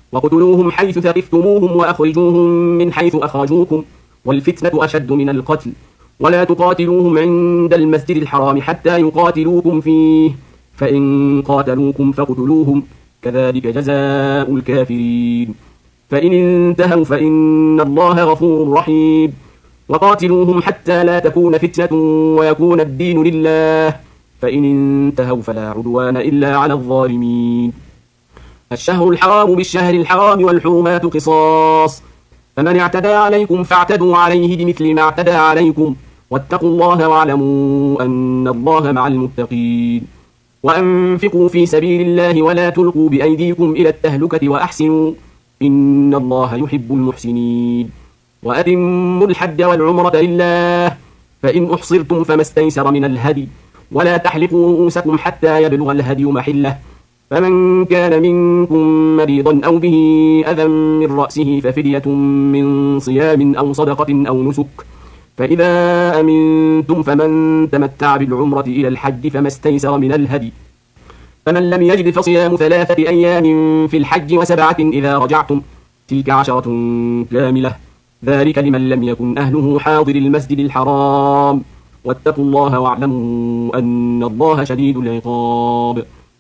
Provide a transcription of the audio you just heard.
وقتلوهم حيث ثقفتموهم وأخرجوهم من حيث أخرجوكم والفتنة أشد من القتل ولا تقاتلوهم عند المسجد الحرام حتى يقاتلوكم فيه فإن قاتلوكم فاقتلوهم كذلك جزاء الكافرين فإن انتهوا فإن الله غفور رحيم وقاتلوهم حتى لا تكون فتنة ويكون الدين لله فإن انتهوا فلا عدوان إلا على الظالمين الشهر الحرام بالشهر الحرام والحرمات قصاص فمن اعتدى عليكم فاعتدوا عليه بمثل ما اعتدى عليكم واتقوا الله واعلموا أن الله مع المتقين وأنفقوا في سبيل الله ولا تلقوا بأيديكم إلى التهلكة وأحسنوا إن الله يحب المحسنين وأتموا الحج والعمرة لله فإن أحصرتم فما استيسر من الهدي ولا تحلقوا رؤوسكم حتى يبلغ الهدي محله فمن كان منكم مريضا أو به أذى من رأسه ففدية من صيام أو صدقة أو نسك فإذا أمنتم فمن تمتع بالعمرة إلى الحج فما استيسر من الهدي فمن لم يجد فصيام 3 أيام في الحج و7 إذا رجعتم تلك 10 كاملة ذلك لمن لم يكن أهله حاضر المسجد الحرام واتقوا الله واعلموا أن الله شديد العقاب